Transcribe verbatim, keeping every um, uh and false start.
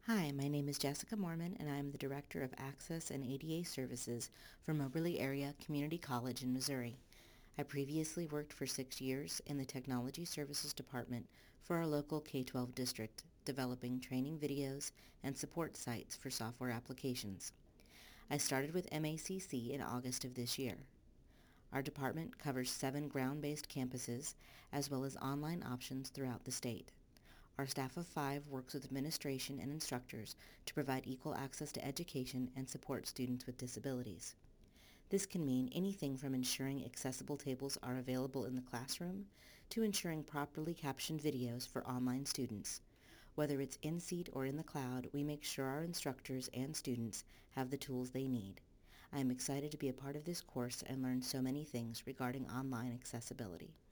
Hi, my name is Jessica Mormon, and I am the Director of Access and A D A Services for Moberly Area Community College in Missouri. I previously worked for six years in the Technology Services Department for our local K twelve district, developing training videos and support sites for software applications. I started with M A C C in August of this year. Our department covers seven ground-based campuses as well as online options throughout the state. Our staff of five works with administration and instructors to provide equal access to education and support students with disabilities. This can mean anything from ensuring accessible tables are available in the classroom to ensuring properly captioned videos for online students. Whether it's in-seat or in the cloud, we make sure our instructors and students have the tools they need. I am excited to be a part of this course and learn so many things regarding online accessibility.